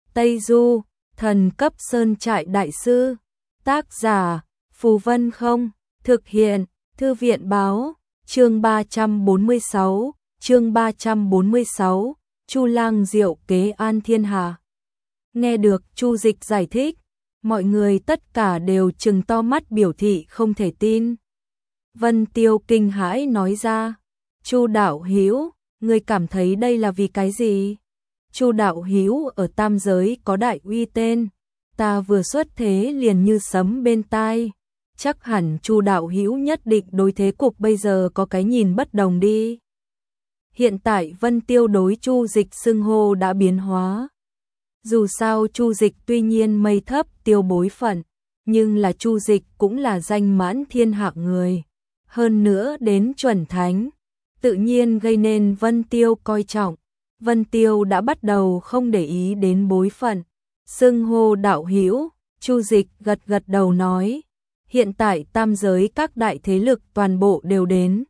Tây Du, thần cấp sơn trại đại sư. Tác giả, Phù Vân Không. Thực hiện, Thư viện báo. Chương 346, chương 346, Chu Lang diệu kế an thiên hạ. Nghe được Chu Dịch giải thích, mọi người tất cả đều trừng to mắt biểu thị không thể tin. Vân Tiêu kinh hãi nói ra, Chu đạo hữu, ngươi cảm thấy đây là vì cái gì? Chu đạo hữu ở tam giới có đại uy tên, ta vừa xuất thế liền như sấm bên tai, chắc hẳn Chu đạo hữu nhất định đối thế cục bây giờ có cái nhìn bất đồng đi. Hiện tại Vân Tiêu đối Chu Dịch xưng hô đã biến hóa. Dù sao Chu Dịch tuy nhiên mây thấp tiêu bối phận, nhưng là Chu Dịch cũng là danh mãn thiên hạ người, hơn nữa đến chuẩn thánh, tự nhiên gây nên Vân Tiêu coi trọng. Vân Tiêu đã bắt đầu không để ý đến bối phận, xưng hô đạo hữu. Chu Dịch gật gật đầu nói, hiện tại tam giới các đại thế lực toàn bộ đều đến.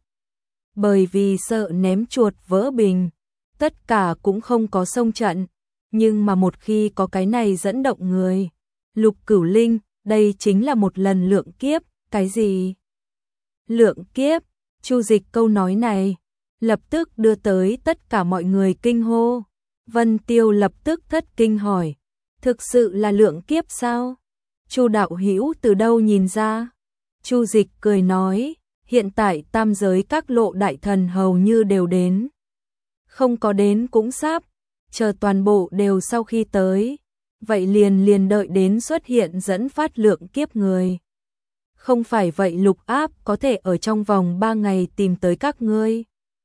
Bởi vì sợ ném chuột vỡ bình, tất cả cũng không có xông trận, nhưng mà một khi có cái này dẫn động người, Lục Cửu Linh, đây chính là một lần lượng kiếp. Cái gì? Lượng kiếp? Chu Dịch câu nói này lập tức đưa tới tất cả mọi người kinh hô. Vân Tiêu lập tức thất kinh hỏi, thực sự là lượng kiếp sao? Chu đạo hữu từ đâu nhìn ra? Chu Dịch cười nói, hiện tại tam giới các lộ đại thần hầu như đều đến. Không có đến cũng sắp, chờ toàn bộ đều sau khi tới, vậy liền đợi đến xuất hiện dẫn phát lượng kiếp người. Không phải vậy Lục Áp có thể ở trong vòng 3 ngày tìm tới các ngươi.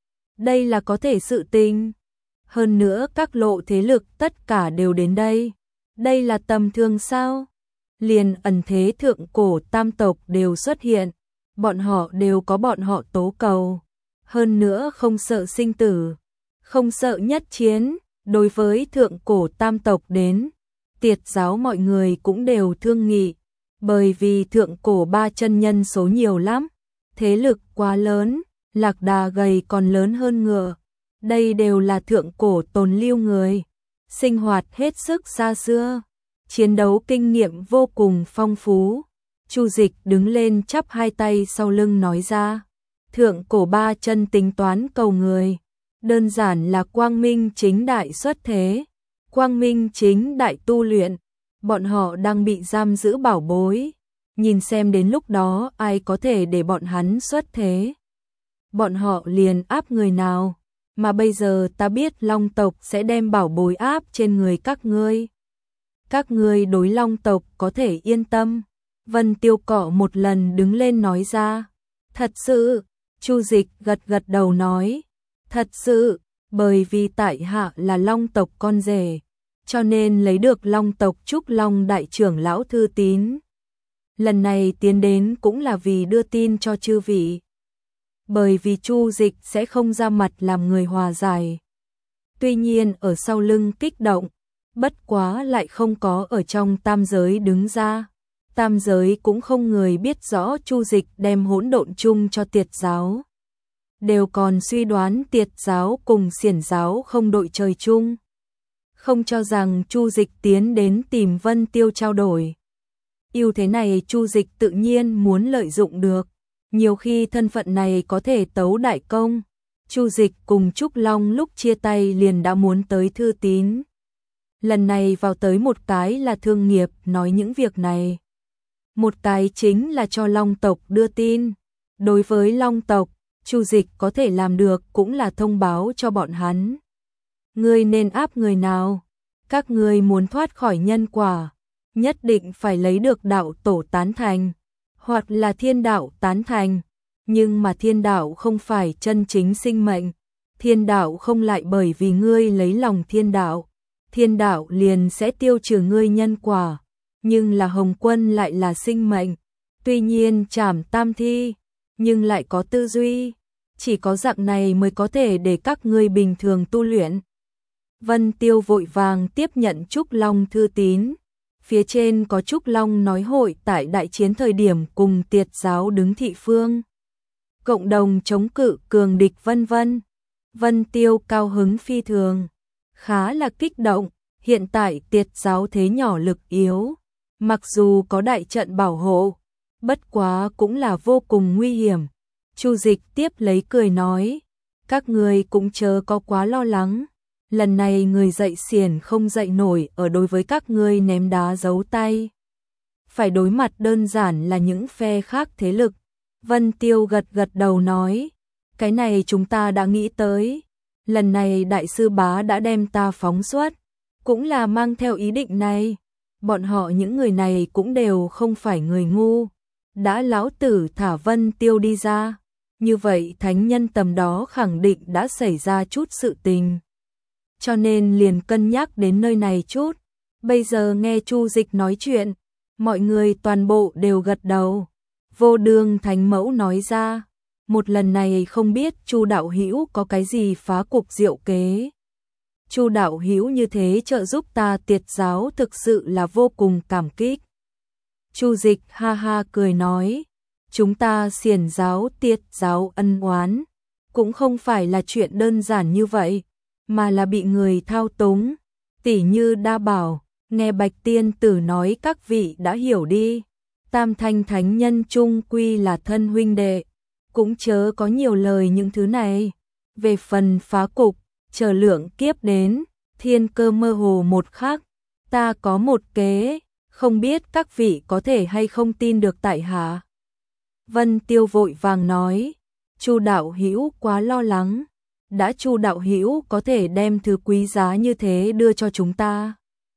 Đây là có thể sự tình. Hơn nữa các lộ thế lực tất cả đều đến đây. Đây là tầm thường sao? Liền ẩn thế thượng cổ tam tộc đều xuất hiện. Bọn họ đều có bọn họ tố cầu. Hơn nữa không sợ sinh tử, không sợ nhất chiến. Đối với thượng cổ tam tộc đến, Tiệt giáo mọi người cũng đều thương nghị. Bởi vì thượng cổ ba chân nhân số nhiều lắm, thế lực quá lớn, lạc đà gầy còn lớn hơn ngựa. Đây đều là thượng cổ tồn lưu người, sinh hoạt hết sức xa xưa, chiến đấu kinh nghiệm vô cùng phong phú. Chu Dịch đứng lên chắp hai tay sau lưng nói ra, thượng cổ ba chân tính toán cầu người, đơn giản là quang minh chính đại xuất thế, quang minh chính đại tu luyện. Bọn họ đang bị giam giữ bảo bối, nhìn xem đến lúc đó ai có thể để bọn hắn xuất thế. Bọn họ liền áp người nào, mà bây giờ ta biết Long tộc sẽ đem bảo bối áp trên người các ngươi. Các ngươi đối Long tộc có thể yên tâm. Vân Tiêu cọ một lần đứng lên nói ra, thật sự. Chu Dịch gật gật đầu nói, thật sự, bởi vì tại hạ là Long tộc con rể, cho nên lấy được Long tộc Trúc Long đại trưởng lão thư tín. Lần này tiến đến cũng là vì đưa tin cho chư vị. Bởi vì Chu Dịch sẽ không ra mặt làm người hòa giải. Tuy nhiên ở sau lưng kích động, bất quá lại không có ở trong tam giới đứng ra. Tam giới cũng không người biết rõ Chu Dịch đem hỗn độn chung cho Tiệt giáo. Đều còn suy đoán Tiệt giáo cùng Xiển giáo không đội trời chung. Không cho rằng Chu Dịch tiến đến tìm Vân Tiêu trao đổi. Ưu thế này Chu Dịch tự nhiên muốn lợi dụng được. Nhiều khi thân phận này có thể tấu đại công. Chu Dịch cùng Trúc Long lúc chia tay liền đã muốn tới thư tín. Lần này vào tới một cái là thương nghiệp nói những việc này. Một cái chính là cho Long tộc đưa tin. Đối với Long tộc, Chu Dịch có thể làm được cũng là thông báo cho bọn hắn. Ngươi nên áp người nào? Các ngươi muốn thoát khỏi nhân quả, nhất định phải lấy được đạo tổ tán thành, hoặc là thiên đạo tán thành. Nhưng mà thiên đạo không phải chân chính sinh mệnh. Thiên đạo không lại bởi vì ngươi lấy lòng thiên đạo liền sẽ tiêu trừ ngươi nhân quả. Nhưng là Hồng Quân lại là sinh mệnh, tuy nhiên trảm tam thi, nhưng lại có tư duy. Chỉ có dạng này mới có thể để các ngươi bình thường tu luyện. Vân Tiêu vội vàng tiếp nhận Trúc Long thư tín. Phía trên có Trúc Long nói hội tại đại chiến thời điểm cùng Tiệt giáo đứng thị phương, cộng đồng chống cự cường địch vân vân. Vân Tiêu cao hứng phi thường, khá là kích động. hiện tại Tiệt giáo thế nhỏ lực yếu, mặc dù có đại trận bảo hộ, bất quá cũng là vô cùng nguy hiểm. Chu Dịch tiếp lấy cười nói, các ngươi cũng chớ có quá lo lắng, lần này người dậy xiển không dậy nổi ở đối với các ngươi ném đá giấu tay. Phải đối mặt đơn giản là những phe khác thế lực. Vân Tiêu gật gật đầu nói, cái này chúng ta đã nghĩ tới, lần này đại sư bá đã đem ta phóng xuất, cũng là mang theo ý định này. Bọn họ những người này cũng đều không phải người ngu, đã lão tử thả Vân Tiêu đi ra, như vậy thánh nhân tầm đó khẳng định đã xảy ra chút sự tình. Cho nên liền cân nhắc đến nơi này chút. Bây giờ nghe Chu Dịch nói chuyện, mọi người toàn bộ đều gật đầu. Vô Đường Thánh Mẫu nói ra, một lần này không biết Chu đạo hữu có cái gì phá cục diệu kế. Chu đạo hữu như thế trợ giúp ta Tiệt giáo thực sự là vô cùng cảm kích. Chu Dịch ha ha cười nói, chúng ta Xiển giáo Tiệt giáo ân oán, cũng không phải là chuyện đơn giản như vậy, mà là bị người thao túng, tỉ như đa bảo, nghe Bạch Tiên Tử nói các vị đã hiểu đi, Tam Thanh Thánh Nhân chung quy là thân huynh đệ, cũng chớ có nhiều lời những thứ này. Về phần phá cục, chờ lượng kiếp đến, thiên cơ mơ hồ một khắc, ta có một kế, không biết các vị có thể hay không tin được tại hạ. Vân Tiêu vội vàng nói, Chu đạo hữu quá lo lắng, đã Chu đạo hữu có thể đem thứ quý giá như thế đưa cho chúng ta,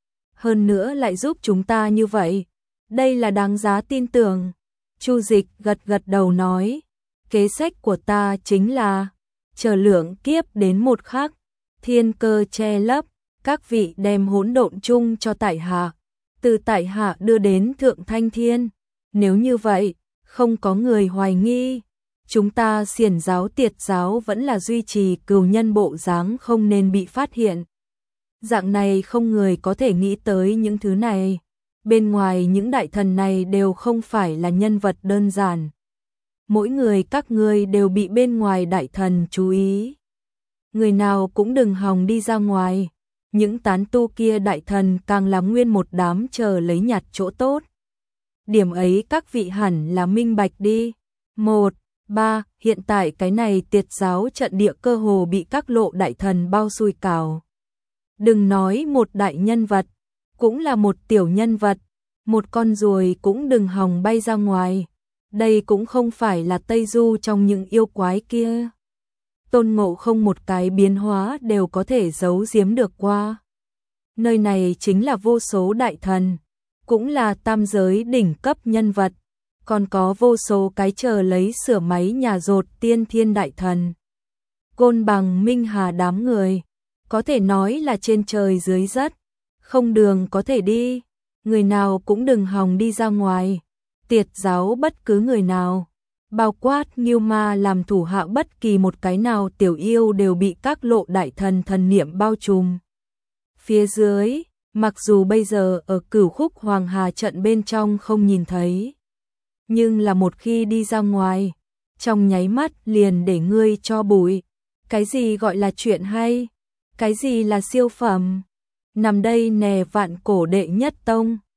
hơn nữa lại giúp chúng ta như vậy, đây là đáng giá tin tưởng. Chu Dịch gật gật đầu nói, kế sách của ta chính là chờ lượng kiếp đến một khắc, thiên cơ che lấp, các vị đem hỗn độn chung cho tại hạ, từ tại hạ đưa đến Thượng Thanh Thiên. Nếu như vậy, không có người hoài nghi, chúng ta Xiển giáo Tiệt giáo vẫn là duy trì cừu nhân bộ dáng không nên bị phát hiện. Dạng này không người có thể nghĩ tới những thứ này. Bên ngoài những đại thần này đều không phải là nhân vật đơn giản. Mỗi người các ngươi đều bị bên ngoài đại thần chú ý. Người nào cũng đừng hòng đi ra ngoài. Những tán tu kia đại thần càng là nguyên một đám chờ lấy nhặt chỗ tốt. Điểm ấy các vị hẳn là minh bạch đi. 1. 3. Hiện tại cái này Tiệt giáo trận địa cơ hồ bị các lộ đại thần bao xui cào. Đừng nói một đại nhân vật, cũng là một tiểu nhân vật, một con ruồi cũng đừng hòng bay ra ngoài. Đây cũng không phải là Tây Du trong những yêu quái kia. Tôn Ngộ Không một cái biến hóa đều có thể giấu giếm được qua. Nơi này chính là vô số đại thần, cũng là tam giới đỉnh cấp nhân vật, còn có vô số cái chờ lấy sửa máy nhà rột tiên thiên đại thần. Côn Bằng Minh Hà đám người, có thể nói là trên trời dưới đất, không đường có thể đi, người nào cũng đừng hòng đi ra ngoài. Tiệt giáo bất cứ người nào, bao quát Ngưu Ma làm thủ hạ bất kỳ một cái nào tiểu yêu đều bị các lộ đại thần thần niệm bao trùm. Phía dưới, mặc dù bây giờ ở Cửu Khúc Hoàng Hà trận bên trong không nhìn thấy, nhưng là một khi đi ra ngoài, trong nháy mắt liền để ngươi cho bụi. Cái gì gọi là chuyện hay? Cái gì là siêu phẩm? Nằm đây nè vạn cổ đệ nhất tông.